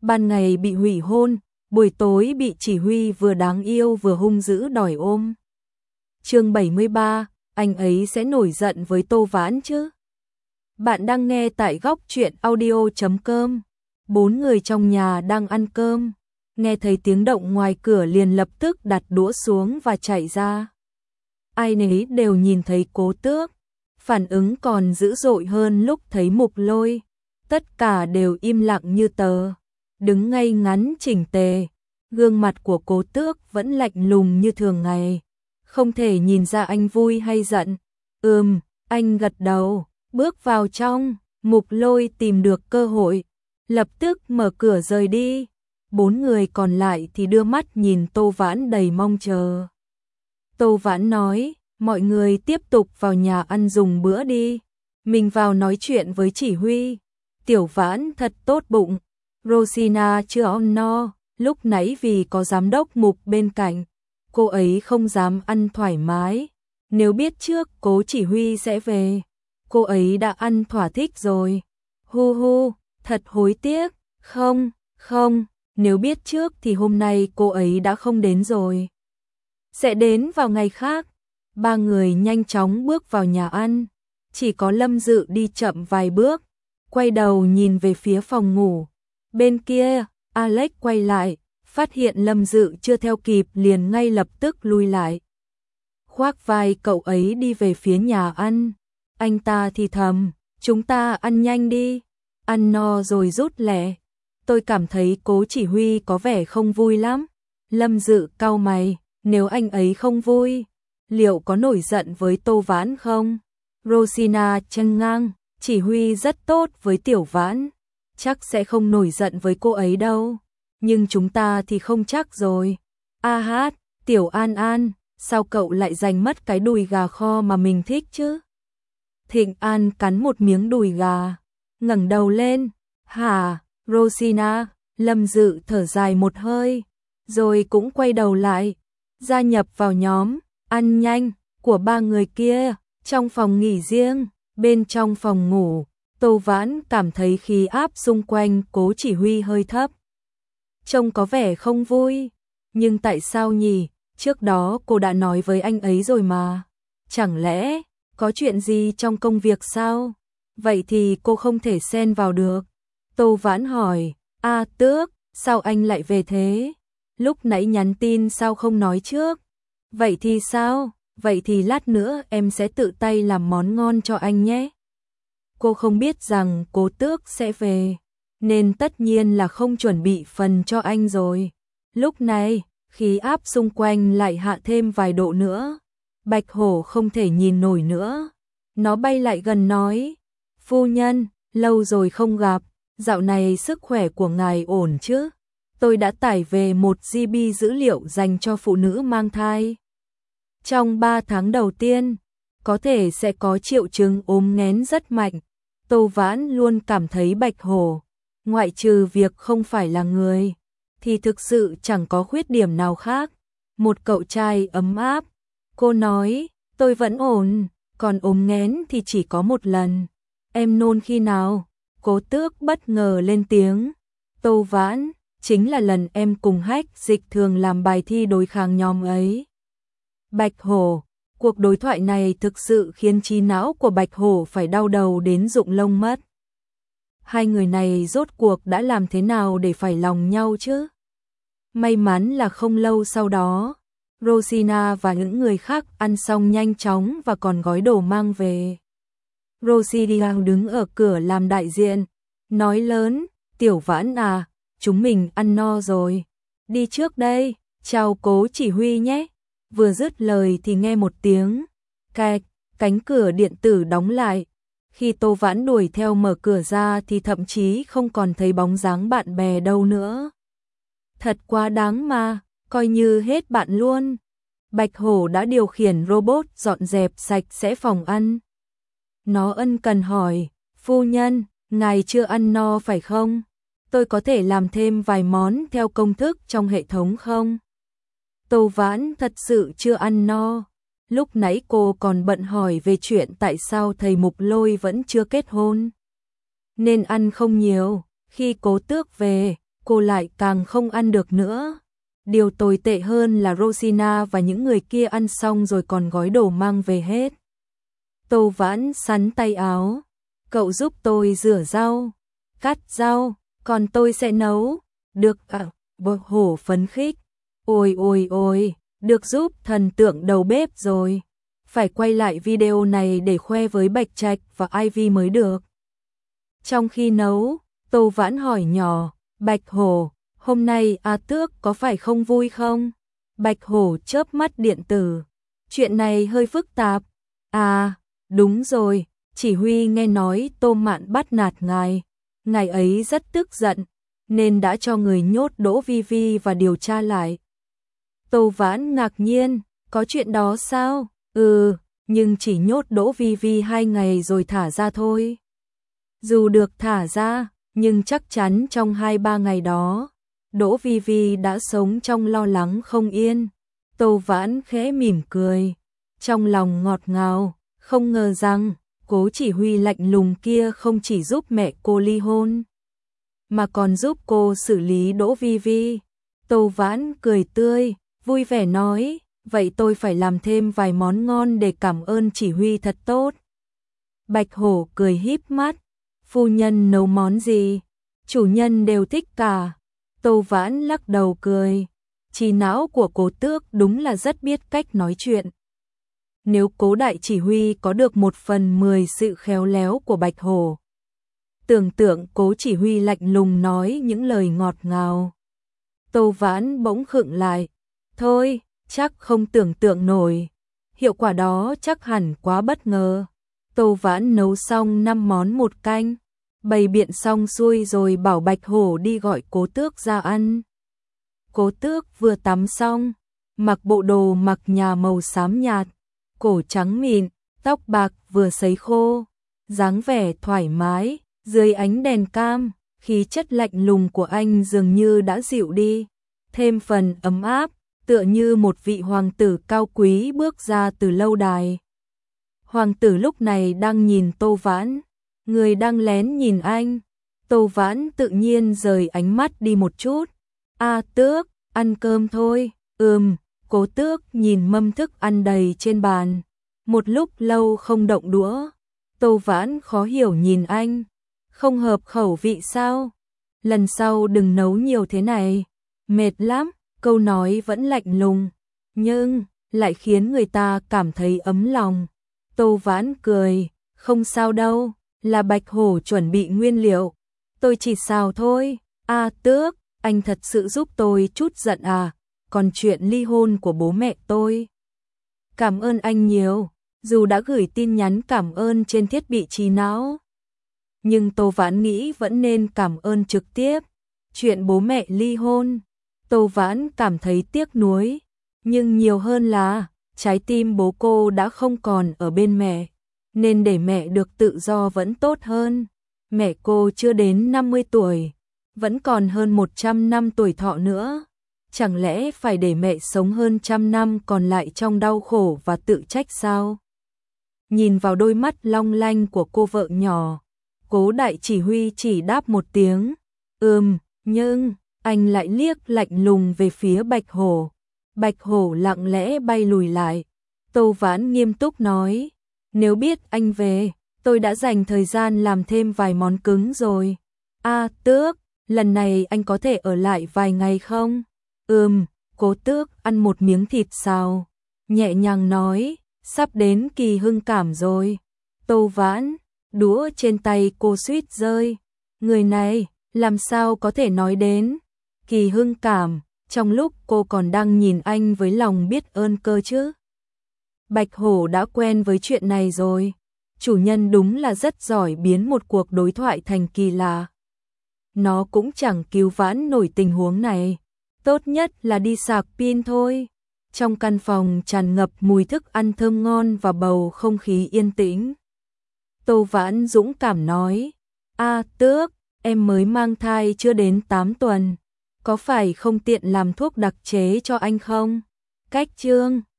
ban ngày bị hủy hôn, buổi tối bị chỉ huy vừa đáng yêu vừa hung dữ đòi ôm. Chương 73, anh ấy sẽ nổi giận với Tô Vãn chứ? Bạn đang nghe tại góc truyện audio.com. 4 người trong nhà đang ăn cơm, nghe thấy tiếng động ngoài cửa liền lập tức đặt đũa xuống và chạy ra. Ai nấy đều nhìn thấy Cố Tước, phản ứng còn dữ dội hơn lúc thấy Mục Lôi. Tất cả đều im lặng như tờ, đứng ngay ngắn chỉnh tề. Gương mặt của Cố Tước vẫn lạnh lùng như thường ngày, không thể nhìn ra anh vui hay giận. Anh gật đầu, bước vào trong. Mục Lôi tìm được cơ hội, lập tức mở cửa rời đi. 4 người còn lại thì đưa mắt nhìn Tô Vãn đầy mong chờ. Tô Vãn nói, mọi người tiếp tục vào nhà ăn dùng bữa đi, mình vào nói chuyện với chỉ huy. Tiểu Vãn thật tốt bụng, Rosina chưa ăn no, lúc nãy vì có giám đốc Mục bên cạnh, cô ấy không dám ăn thoải mái. Nếu biết trước Cố chỉ huy sẽ về, cô ấy đã ăn thỏa thích rồi. Hu, thật hối tiếc. Không, nếu biết trước thì hôm nay cô ấy đã không đến rồi. Sẽ đến vào ngày khác. 3 người nhanh chóng bước vào nhà ăn, chỉ có Lâm Dự đi chậm vài bước, quay đầu nhìn về phía phòng ngủ. Bên kia, Alex quay lại, phát hiện Lâm Dự chưa theo kịp liền ngay lập tức lui lại. Khoác vai cậu ấy đi về phía nhà ăn. Anh ta thì thầm, chúng ta ăn nhanh đi, ăn no rồi rút lẹ. Tôi cảm thấy Cố chỉ huy có vẻ không vui lắm. Lâm Dự cau mày, nếu anh ấy không vui, liệu có nổi giận với Tô Vãn không? Rosina chênh ngang, chỉ huy rất tốt với Tiểu Vãn, chắc sẽ không nổi giận với cô ấy đâu. Nhưng chúng ta thì không chắc rồi. Tiểu An, sao cậu lại giành mất cái đùi gà kho mà mình thích chứ? Thịnh An cắn một miếng đùi gà, ngẩng đầu lên. Hả, Rosina? Lâm Dự thở dài một hơi, rồi cũng quay đầu lại, gia nhập vào nhóm ăn nhanh của 3 người kia. Trong phòng nghỉ riêng, bên trong phòng ngủ, Tô Vãn cảm thấy khí áp xung quanh Cố chỉ huy hơi thấp. Trông có vẻ không vui, nhưng tại sao nhỉ? Trước đó cô đã nói với anh ấy rồi mà. Chẳng lẽ có chuyện gì trong công việc sao? Vậy thì cô không thể xen vào được. Tô Vãn hỏi, Tước, sao anh lại về thế? Lúc nãy nhắn tin sao không nói trước? Vậy thì sao? Vậy thì lát nữa em sẽ tự tay làm món ngon cho anh nhé. Cô không biết rằng Cố Tước sẽ về, nên tất nhiên là không chuẩn bị phần cho anh rồi. Lúc này, khí áp xung quanh lại hạ thêm vài độ nữa. Bạch Hổ không thể nhìn nổi nữa. Nó bay lại gần nói, phu nhân, lâu rồi không gặp, dạo này sức khỏe của ngài ổn chứ? Tôi đã tải về 1 GB dữ liệu dành cho phụ nữ mang thai. Trong 3 tháng đầu tiên, có thể sẽ có triệu chứng ốm nghén rất mạnh. Tô Vãn luôn cảm thấy Bạch Hổ, ngoại trừ việc không phải là người, thì thực sự chẳng có khuyết điểm nào khác. Một cậu trai ấm áp. Cô nói, tôi vẫn ổn, còn ốm nghén thì chỉ có một lần. Em nôn khi nào? Cố Tước bất ngờ lên tiếng. Tô Vãn, chính là lần em cùng Hách Dịch Thường làm bài thi đối kháng nhóm ấy. Bạch Hổ, cuộc đối thoại này thực sự khiến trí não của Bạch Hổ phải đau đầu đến rụng lông mất. Hai người này rốt cuộc đã làm thế nào để phải lòng nhau chứ? May mắn là không lâu sau đó, Rosina và những người khác ăn xong nhanh chóng và còn gói đồ mang về. Rosina đứng ở cửa làm đại diện, nói lớn, Tiểu Vãn à, chúng mình ăn no rồi. Đi trước đây, chào Cố chỉ huy nhé. Vừa dứt lời thì nghe một tiếng cạch, cánh cửa điện tử đóng lại. Khi Tô Vãn đuổi theo mở cửa ra thì thậm chí không còn thấy bóng dáng bạn bè đâu nữa. Thật quá đáng mà, coi như hết bạn luôn. Bạch Hổ đã điều khiển robot dọn dẹp sạch sẽ phòng ăn. Nó ân cần hỏi, phu nhân, ngài chưa ăn no phải không? Tôi có thể làm thêm vài món theo công thức trong hệ thống không? Tô Vãn thật sự chưa ăn no. Lúc nãy cô còn bận hỏi về chuyện tại sao thầy Mục Lôi vẫn chưa kết hôn, nên ăn không nhiều. Khi Cố Tước về, cô lại càng không ăn được nữa. Điều tồi tệ hơn là Rosina và những người kia ăn xong rồi còn gói đồ mang về hết. Tô Vãn sắn tay áo. Cậu giúp tôi rửa rau, cắt rau, còn tôi sẽ nấu. Được ạ, Bạch Hổ phấn khích. Ôi ôi ôi, được giúp thần tượng đầu bếp rồi. Phải quay lại video này để khoe với Bạch Trạch và Ivy mới được. Trong khi nấu, Tô Vãn hỏi nhỏ, Bạch Hổ, hôm nay A Tước có phải không vui không? Bạch Hổ chớp mắt điện tử. Chuyện này hơi phức tạp. À, đúng rồi, chỉ huy nghe nói Tô Mạn bắt nạt ngài. Ngài ấy rất tức giận, nên đã cho người nhốt Đỗ Vi Vi và điều tra lại. Tô Vãn ngạc nhiên, có chuyện đó sao? Ừ, nhưng chỉ nhốt Đỗ Vi Vi 2 ngày rồi thả ra thôi. Dù được thả ra, nhưng chắc chắn trong 2-3 ngày đó, Đỗ Vi Vi đã sống trong lo lắng không yên. Tô Vãn khẽ mỉm cười, trong lòng ngọt ngào, không ngờ rằng Cố chỉ huy lạnh lùng kia không chỉ giúp mẹ cô ly hôn, mà còn giúp cô xử lý Đỗ Vi Vi. Tô Vãn cười tươi, vui vẻ nói, vậy tôi phải làm thêm vài món ngon để cảm ơn chỉ huy thật tốt. Bạch Hổ cười híp mắt, phu nhân nấu món gì? Chủ nhân đều thích cả. Tô Vãn lắc đầu cười, trí não của Cố Tước đúng là rất biết cách nói chuyện. Nếu Cố đại chỉ huy có được 1/10 sự khéo léo của Bạch Hổ. Tưởng tượng Cố chỉ huy lạnh lùng nói những lời ngọt ngào. Tô Vãn bỗng khựng lại. Thôi, chắc không tưởng tượng nổi. Hiệu quả đó chắc hẳn quá bất ngờ. Tô Vãn nấu xong 5 món 1 canh. Bày biện xong xuôi rồi bảo Bạch Hổ đi gọi Cố Tước ra ăn. Cố Tước vừa tắm xong, mặc bộ đồ mặc nhà màu xám nhạt, cổ trắng mịn, tóc bạc vừa sấy khô, dáng vẻ thoải mái, dưới ánh đèn cam, khí chất lạnh lùng của anh dường như đã dịu đi, thêm phần ấm áp, tựa như một vị hoàng tử cao quý bước ra từ lâu đài. Hoàng tử lúc này đang nhìn Tô Vãn, người đang lén nhìn anh. Tô Vãn tự nhiên rời ánh mắt đi một chút. A Tước, ăn cơm thôi. Cố Tước nhìn mâm thức ăn đầy trên bàn, một lúc lâu không động đũa. Tô Vãn khó hiểu nhìn anh, không hợp khẩu vị sao? Lần sau đừng nấu nhiều thế này, mệt lắm. Câu nói vẫn lạnh lùng, nhưng lại khiến người ta cảm thấy ấm lòng. Tô Vãn cười, không sao đâu, là Bạch Hổ chuẩn bị nguyên liệu, tôi chỉ xào thôi. A Tước, anh thật sự giúp tôi chút giận à? Còn chuyện ly hôn của bố mẹ tôi, cảm ơn anh nhiều, dù đã gửi tin nhắn cảm ơn trên thiết bị trí não. Nhưng Tô Vãn nghĩ vẫn nên cảm ơn trực tiếp. Chuyện bố mẹ ly hôn, Tô Vãn cảm thấy tiếc nuối, nhưng nhiều hơn là trái tim bố cô đã không còn ở bên mẹ, nên để mẹ được tự do vẫn tốt hơn. Mẹ cô chưa đến 50 tuổi, vẫn còn hơn 100 năm tuổi thọ nữa. Chẳng lẽ phải để mẹ sống hơn 100 năm còn lại trong đau khổ và tự trách sao? Nhìn vào đôi mắt long lanh của cô vợ nhỏ, Cố đại chỉ huy chỉ đáp một tiếng, nhưng anh lại liếc lạnh lùng về phía Bạch Hổ. Bạch Hổ lặng lẽ bay lùi lại. Tô Vãn nghiêm túc nói, nếu biết anh về, tôi đã dành thời gian làm thêm vài món cứng rồi. A Tước, lần này anh có thể ở lại vài ngày không? Cố Tước ăn một miếng thịt xào, nhẹ nhàng nói, sắp đến kỳ hưng cảm rồi. Tô Vãn, đũa trên tay cô suýt rơi. Người này, làm sao có thể nói đến kỳ hưng cảm, trong lúc cô còn đang nhìn anh với lòng biết ơn cơ chứ? Bạch Hổ đã quen với chuyện này rồi. Chủ nhân đúng là rất giỏi biến một cuộc đối thoại thành kỳ lạ. Nó cũng chẳng cứu vãn nổi tình huống này. Tốt nhất là đi sạc pin thôi. Trong căn phòng tràn ngập mùi thức ăn thơm ngon và bầu không khí yên tĩnh. Tô Vãn dũng cảm nói, A Tước, em mới mang thai chưa đến 8 tuần. Có phải không tiện làm thuốc đặc chế cho anh không? Cách chương